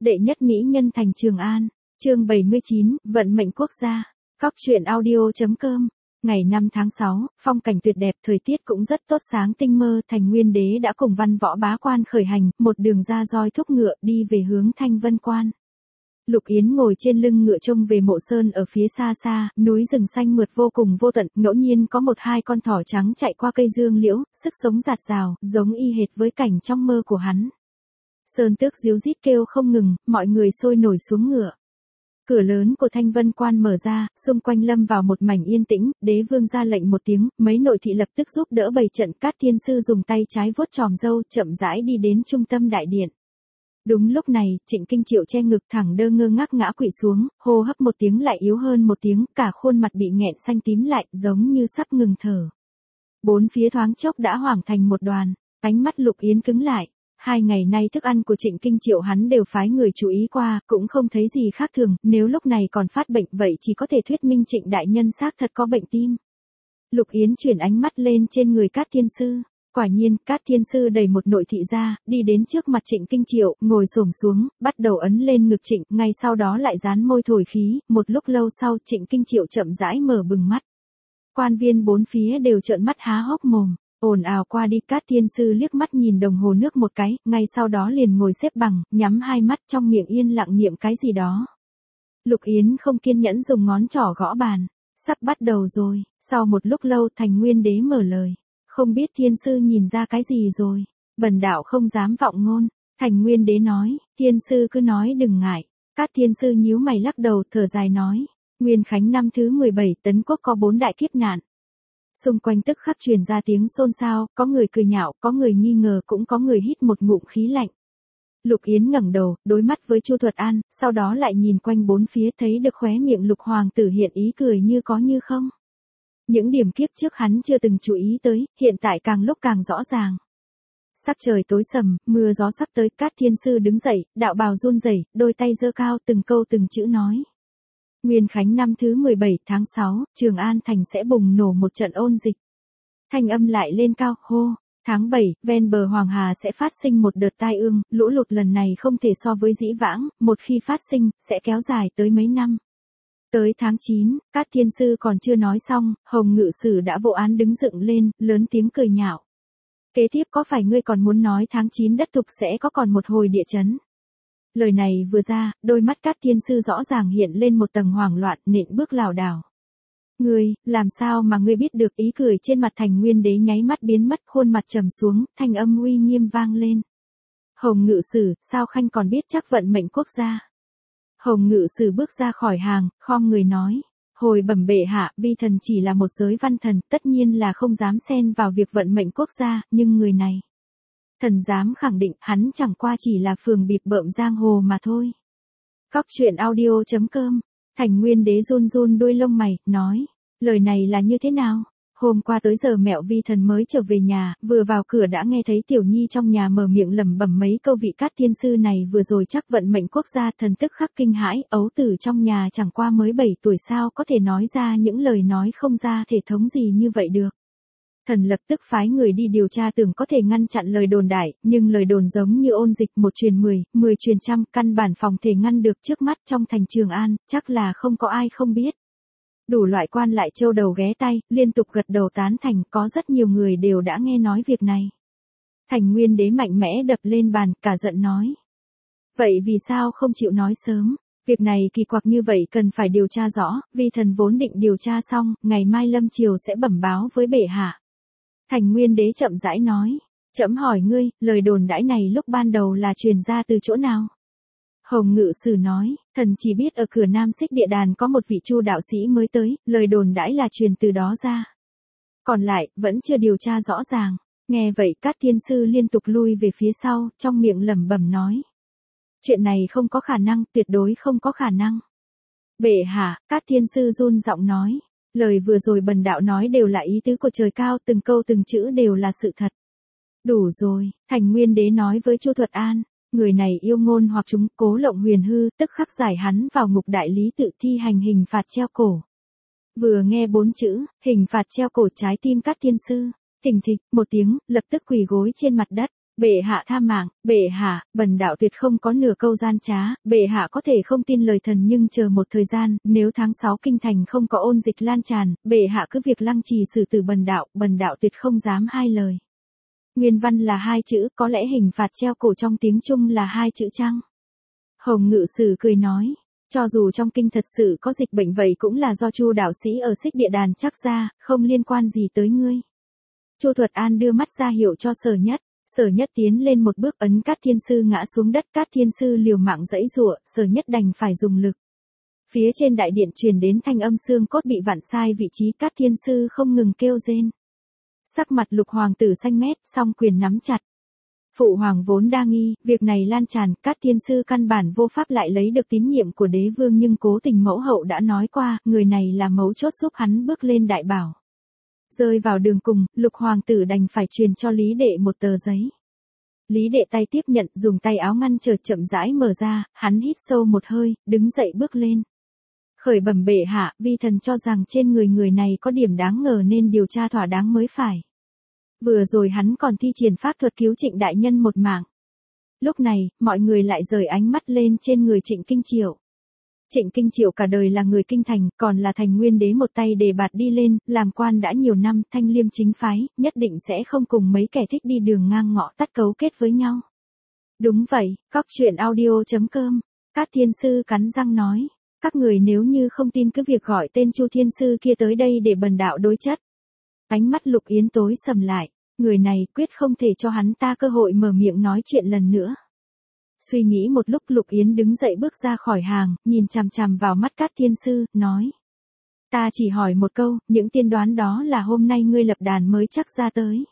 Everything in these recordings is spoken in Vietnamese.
Đệ nhất mỹ nhân thành Trường An, chương 79, vận mệnh quốc gia. Cóc truyện audio.com. Ngày 5 tháng 6, phong cảnh tuyệt đẹp, thời tiết cũng rất tốt, sáng tinh mơ, Thành Nguyên Đế đã cùng văn võ bá quan khởi hành, một đường ra roi thúc ngựa đi về hướng Thanh Vân Quan. Lục Yến ngồi trên lưng ngựa trông về mộ sơn ở phía xa xa, núi rừng xanh mượt vô cùng vô tận, ngẫu nhiên có một hai con thỏ trắng chạy qua cây dương liễu, sức sống rạt rào, giống y hệt với cảnh trong mơ của hắn. Sơn tước ríu rít kêu không ngừng, mọi người sôi nổi xuống ngựa. Cửa lớn của Thanh Vân Quan mở ra, xung quanh lâm vào một mảnh yên tĩnh, đế vương ra lệnh một tiếng, mấy nội thị lập tức giúp đỡ bày trận. Cát Thiên Sư dùng tay trái vuốt tròm râu, chậm rãi đi đến trung tâm đại điện. Đúng lúc này, Trịnh Kinh Triệu che ngực thẳng đơ ngơ ngác ngã quỵ xuống, hô hấp một tiếng lại yếu hơn một tiếng, cả khuôn mặt bị nghẹn xanh tím lại, giống như sắp ngừng thở. Bốn phía thoáng chốc đã hoảng thành một đoàn, ánh mắt Lục Yến cứng lại. 2 ngày nay thức ăn của Trịnh Kinh Triệu hắn đều phái người chú ý qua, cũng không thấy gì khác thường, nếu lúc này còn phát bệnh vậy chỉ có thể thuyết minh Trịnh đại nhân xác thật có bệnh tim. Lục Yến chuyển ánh mắt lên trên người Cát Thiên Sư. Quả nhiên, Cát Thiên Sư đẩy một nội thị ra, đi đến trước mặt Trịnh Kinh Triệu, ngồi xổm xuống, bắt đầu ấn lên ngực Trịnh, ngay sau đó lại dán môi thổi khí, một lúc lâu sau Trịnh Kinh Triệu chậm rãi mở bừng mắt. Quan viên bốn phía đều trợn mắt há hốc mồm. Ồn ào qua đi, Cát Thiên Sư liếc mắt nhìn đồng hồ nước một cái, ngay sau đó liền ngồi xếp bằng, nhắm hai mắt, trong miệng yên lặng niệm cái gì đó. Lục Yến không kiên nhẫn dùng ngón trỏ gõ bàn. Sắp bắt đầu rồi. Sau một lúc lâu Thành Nguyên Đế mở lời. Không biết Thiên Sư nhìn ra cái gì rồi. Bần đạo không dám vọng ngôn. Thành Nguyên Đế nói, Thiên Sư cứ nói đừng ngại. Cát Thiên Sư nhíu mày lắc đầu, thở dài nói. Nguyên Khánh năm thứ 17, Tấn Quốc có 4 đại kiếp nạn. Xung quanh tức khắc truyền ra tiếng xôn xao, có người cười nhạo, có người nghi ngờ, cũng có người hít một ngụm khí lạnh. Lục Yến ngẩng đầu, đối mắt với Chu Thuật An, sau đó lại nhìn quanh bốn phía, thấy được khóe miệng Lục Hoàng tử hiện ý cười như có như không. Những điểm kiếp trước hắn chưa từng chú ý tới, hiện tại càng lúc càng rõ ràng. Sắc trời tối sầm, mưa gió sắp tới, Cát Thiên Sư đứng dậy, đạo bào run rẩy, đôi tay giơ cao, từng câu từng chữ nói. Nguyên Khánh năm thứ 17 tháng 6, Trường An thành sẽ bùng nổ một trận ôn dịch. Thanh âm lại lên cao, hô. Tháng 7, ven bờ Hoàng Hà sẽ phát sinh một đợt tai ương, lũ lụt lần này không thể so với dĩ vãng, một khi phát sinh, sẽ kéo dài tới mấy năm. Tới tháng 9, Cát Thiên Sư còn chưa nói xong, Hồng Ngự Sử đã vô án đứng dựng lên, lớn tiếng cười nhạo. Kế tiếp có phải ngươi còn muốn nói tháng 9 đất Thục sẽ có còn một hồi địa chấn? Lời này vừa ra, đôi mắt Cát Thiên Sư rõ ràng hiện lên một tầng hoảng loạn, nện bước lảo đảo. Ngươi, làm sao mà ngươi biết được? Ý cười trên mặt Thành Nguyên Đế nháy mắt biến mất, khuôn mặt trầm xuống, thanh âm uy nghiêm vang lên. Hồng Ngự Sử, sao khanh còn biết chắc vận mệnh quốc gia? Hồng Ngự Sử bước ra khỏi hàng, khom người nói. Hồi bẩm bệ hạ, vi thần chỉ là một giới văn thần, tất nhiên là không dám xen vào việc vận mệnh quốc gia, nhưng người này. Thần dám khẳng định hắn chẳng qua chỉ là phường bịp bợm giang hồ mà thôi. Cóc truyện audio.com. Thành Nguyên Đế run run đuôi lông mày, nói. Lời này là như thế nào? Hôm qua tới giờ mẹo vi thần mới trở về nhà, vừa vào cửa đã nghe thấy Tiểu Nhi trong nhà mở miệng lẩm bẩm mấy câu. Vị Cát Thiên Sư này vừa rồi chắc vận mệnh quốc gia, thần tức khắc kinh hãi. Ấu tử trong nhà chẳng qua mới 7 tuổi, sao có thể nói ra những lời nói không ra thể thống gì như vậy được. Thần lập tức phái người đi điều tra, tưởng có thể ngăn chặn lời đồn đại, nhưng lời đồn giống như ôn dịch, 1 truyền 10, 10 truyền trăm, căn bản phòng thể ngăn được. Trước mắt trong thành Trường An, chắc là không có ai không biết. Đủ loại quan lại châu đầu ghé tay, liên tục gật đầu tán thành, có rất nhiều người đều đã nghe nói việc này. Thành Nguyên Đế mạnh mẽ đập lên bàn, cả giận nói. Vậy vì sao không chịu nói sớm? Việc này kỳ quặc như vậy cần phải điều tra rõ, vì thần vốn định điều tra xong, ngày mai lâm chiều sẽ bẩm báo với bệ hạ. Thành Nguyên Đế chậm rãi nói, trẫm hỏi ngươi, lời đồn đãi này lúc ban đầu là truyền ra từ chỗ nào? Hồng Ngự Sử nói, thần chỉ biết ở cửa Nam Xích Địa Đàn có một vị Chu đạo sĩ mới tới, lời đồn đãi là truyền từ đó ra. Còn lại, vẫn chưa điều tra rõ ràng. Nghe vậy Cát Thiên Sư liên tục lui về phía sau, trong miệng lẩm bẩm nói. Chuyện này không có khả năng, tuyệt đối không có khả năng. Bệ hạ, Cát Thiên Sư run giọng nói. Lời vừa rồi bần đạo nói đều là ý tứ của trời cao, từng câu từng chữ đều là sự thật. Đủ rồi, Thành Nguyên Đế nói với Chu Thuật An. Người này yêu ngôn hoặc chúng, cố lộng huyền hư, tức khắc giải hắn vào ngục đại lý tự thi hành hình phạt treo cổ. Vừa nghe 4 chữ, hình phạt treo cổ, trái tim Cát Thiên Sư thình thịch một tiếng, lập tức quỳ gối trên mặt đất. Bệ hạ tha mạng, bệ hạ, bần đạo tuyệt không có nửa câu gian trá, bệ hạ có thể không tin lời thần nhưng chờ một thời gian, nếu tháng 6 kinh thành không có ôn dịch lan tràn, bệ hạ cứ việc lăng trì xử tử bần đạo tuyệt không dám hai lời. Nguyên văn là 2 chữ, có lẽ hình phạt treo cổ trong tiếng Trung là 2 chữ chăng? Hồng Ngự Sử cười nói, cho dù trong kinh thật sự có dịch bệnh vậy cũng là do Chu đạo sĩ ở Xích Địa Đàn chắc ra, không liên quan gì tới ngươi. Chu Thuật An đưa mắt ra hiệu cho Sở Nhất. Sở Nhất tiến lên một bước ấn Cát Thiên Sư ngã xuống đất, Cát Thiên Sư liều mạng giãy giụa, Sở Nhất đành phải dùng lực. Phía trên đại điện truyền đến thanh âm xương cốt bị vặn sai vị trí, Cát Thiên Sư không ngừng kêu rên. Sắc mặt Lục hoàng tử xanh mét, song quyền nắm chặt. Phụ hoàng vốn đa nghi, việc này lan tràn, Cát Thiên Sư căn bản vô pháp lại lấy được tín nhiệm của đế vương nhưng cố tình mẫu hậu đã nói qua, người này là mấu chốt giúp hắn bước lên đại bảo. Rơi vào đường cùng, Lục hoàng tử đành phải truyền cho Lý Đệ một tờ giấy. Lý Đệ tay tiếp nhận, dùng tay áo ngăn trở chậm rãi mở ra, hắn hít sâu một hơi, đứng dậy bước lên. Khởi bẩm bệ hạ, vi thần cho rằng trên người này có điểm đáng ngờ nên điều tra thỏa đáng mới phải. Vừa rồi hắn còn thi triển pháp thuật cứu Trịnh đại nhân một mạng. Lúc này, mọi người lại rời ánh mắt lên trên người Trịnh Kinh Triệu. Trịnh Kinh Triệu cả đời là người kinh thành, còn là thành nguyên đế một tay đề bạt đi lên, làm quan đã nhiều năm, thanh liêm chính phái, nhất định sẽ không cùng mấy kẻ thích đi đường ngang ngõ tắt cấu kết với nhau. Đúng vậy, coctruyện.audio.com, Cát Thiên Sư cắn răng nói, các người nếu như không tin cứ việc gọi tên Chu Thiên Sư kia tới đây để bần đạo đối chất. Ánh mắt Lục Yến tối sầm lại, người này quyết không thể cho hắn ta cơ hội mở miệng nói chuyện lần nữa. Suy nghĩ một lúc Lục Yến đứng dậy bước ra khỏi hàng, nhìn chằm chằm vào mắt Cát Thiên Sư, nói. Ta chỉ hỏi một câu, những tiên đoán đó là hôm nay ngươi lập đàn mới chắc ra tới.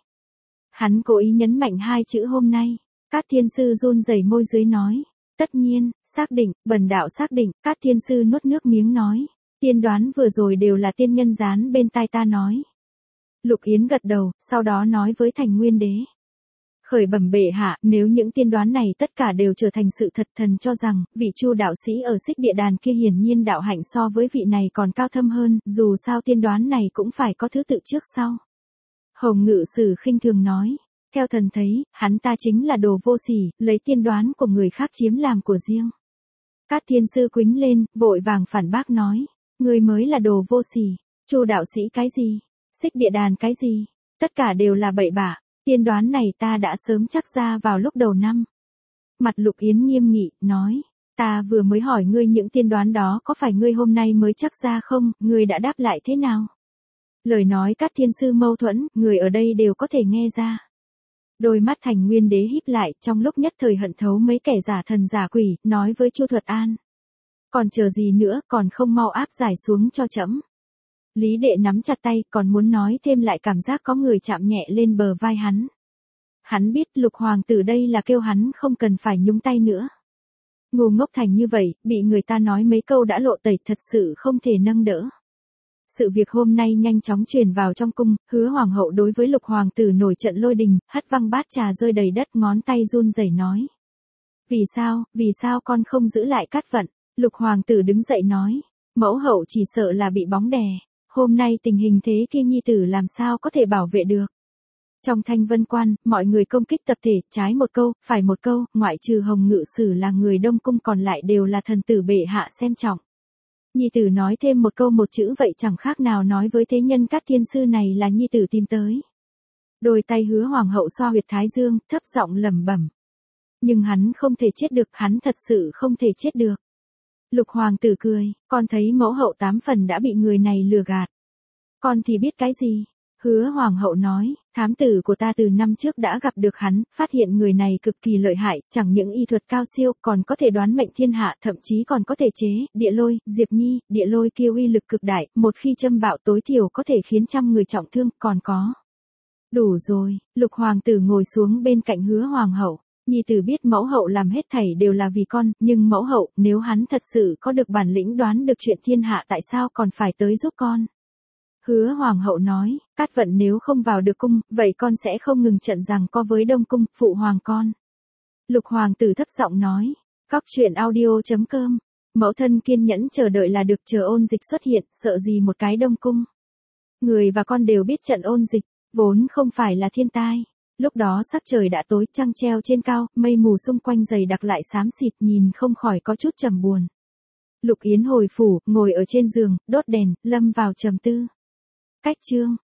Hắn cố ý nhấn mạnh 2 chữ hôm nay, Cát Thiên Sư run rẩy môi dưới nói. Tất nhiên, xác định, bần đạo xác định, Cát Thiên Sư nuốt nước miếng nói. Tiên đoán vừa rồi đều là tiên nhân gián bên tai ta nói. Lục Yến gật đầu, sau đó nói với Thành Nguyên Đế. Khởi bẩm bệ hạ, nếu những tiên đoán này tất cả đều trở thành sự thật, thần cho rằng, vị Chu đạo sĩ ở Xích Địa Đàn kia hiển nhiên đạo hạnh so với vị này còn cao thâm hơn, dù sao tiên đoán này cũng phải có thứ tự trước sau. Hồng Ngự Sử khinh thường nói, theo thần thấy, hắn ta chính là đồ vô sỉ, lấy tiên đoán của người khác chiếm làm của riêng. Cát Thiên Sư quýnh lên, vội vàng phản bác nói, người mới là đồ vô sỉ, Chu đạo sĩ cái gì, Xích Địa Đàn cái gì, tất cả đều là bậy bạ. Tiên đoán này ta đã sớm chắc ra vào lúc đầu năm. Mặt Lục Yến nghiêm nghị, nói, ta vừa mới hỏi ngươi những tiên đoán đó có phải ngươi hôm nay mới chắc ra không, ngươi đã đáp lại thế nào? Lời nói Cát Thiên Sư mâu thuẫn, người ở đây đều có thể nghe ra. Đôi mắt Thành Nguyên Đế híp lại, trong lúc nhất thời hận thấu mấy kẻ giả thần giả quỷ, nói với Chu Thuật An. Còn chờ gì nữa, còn không mau áp giải xuống cho trẫm. Lý Đệ nắm chặt tay, còn muốn nói thêm lại cảm giác có người chạm nhẹ lên bờ vai hắn. Hắn biết Lục hoàng tử đây là kêu hắn không cần phải nhúng tay nữa. Ngu ngốc thành như vậy, bị người ta nói mấy câu đã lộ tẩy thật sự không thể nâng đỡ. Sự việc hôm nay nhanh chóng truyền vào trong cung, Hứa hoàng hậu đối với Lục hoàng tử nổi trận lôi đình, hất văng bát trà rơi đầy đất, ngón tay run rẩy nói. Vì sao con không giữ lại cát vận? Lục hoàng tử đứng dậy nói, mẫu hậu chỉ sợ là bị bóng đè. Hôm nay tình hình thế kia nhi tử làm sao có thể bảo vệ được. Trong Thanh Vân Quan, mọi người công kích tập thể, trái một câu, phải một câu, ngoại trừ Hồng Ngự Sử là người Đông Cung còn lại đều là thần tử bệ hạ xem trọng. Nhi tử nói thêm một câu một chữ vậy chẳng khác nào nói với thế nhân Cát Thiên Sư này là nhi tử tìm tới. Đôi tay Hứa hoàng hậu xoa huyệt thái dương, thấp giọng lẩm bẩm. Nhưng hắn không thể chết được, hắn thật sự không thể chết được. Lục hoàng tử cười, con thấy mẫu hậu 8 phần đã bị người này lừa gạt. Con thì biết cái gì? Hứa hoàng hậu nói, thám tử của ta từ năm trước đã gặp được hắn, phát hiện người này cực kỳ lợi hại, chẳng những y thuật cao siêu, còn có thể đoán mệnh thiên hạ, thậm chí còn có thể chế, địa lôi, Diệp Nhi, địa lôi kia uy lực cực đại, một khi châm bạo tối thiểu có thể khiến trăm người trọng thương, còn có. Đủ rồi, Lục hoàng tử ngồi xuống bên cạnh Hứa hoàng hậu. Nhi tử biết mẫu hậu làm hết thảy đều là vì con, nhưng mẫu hậu, nếu hắn thật sự có được bản lĩnh đoán được chuyện thiên hạ tại sao còn phải tới giúp con. Hứa hoàng hậu nói, Cát vận nếu không vào được cung, vậy con sẽ không ngừng trận giằng co với Đông Cung, phụ hoàng con. Lục hoàng tử thấp giọng nói, coctruyện.audio.com, mẫu thân kiên nhẫn chờ đợi là được, chờ ôn dịch xuất hiện, sợ gì một cái Đông Cung. Người và con đều biết trận ôn dịch, vốn không phải là thiên tai. Lúc đó sắc trời đã tối, trăng treo trên cao, mây mù xung quanh dày đặc lại xám xịt, nhìn không khỏi có chút trầm buồn. Lục Yến hồi phủ, ngồi ở trên giường, đốt đèn, lâm vào trầm tư. Cách chương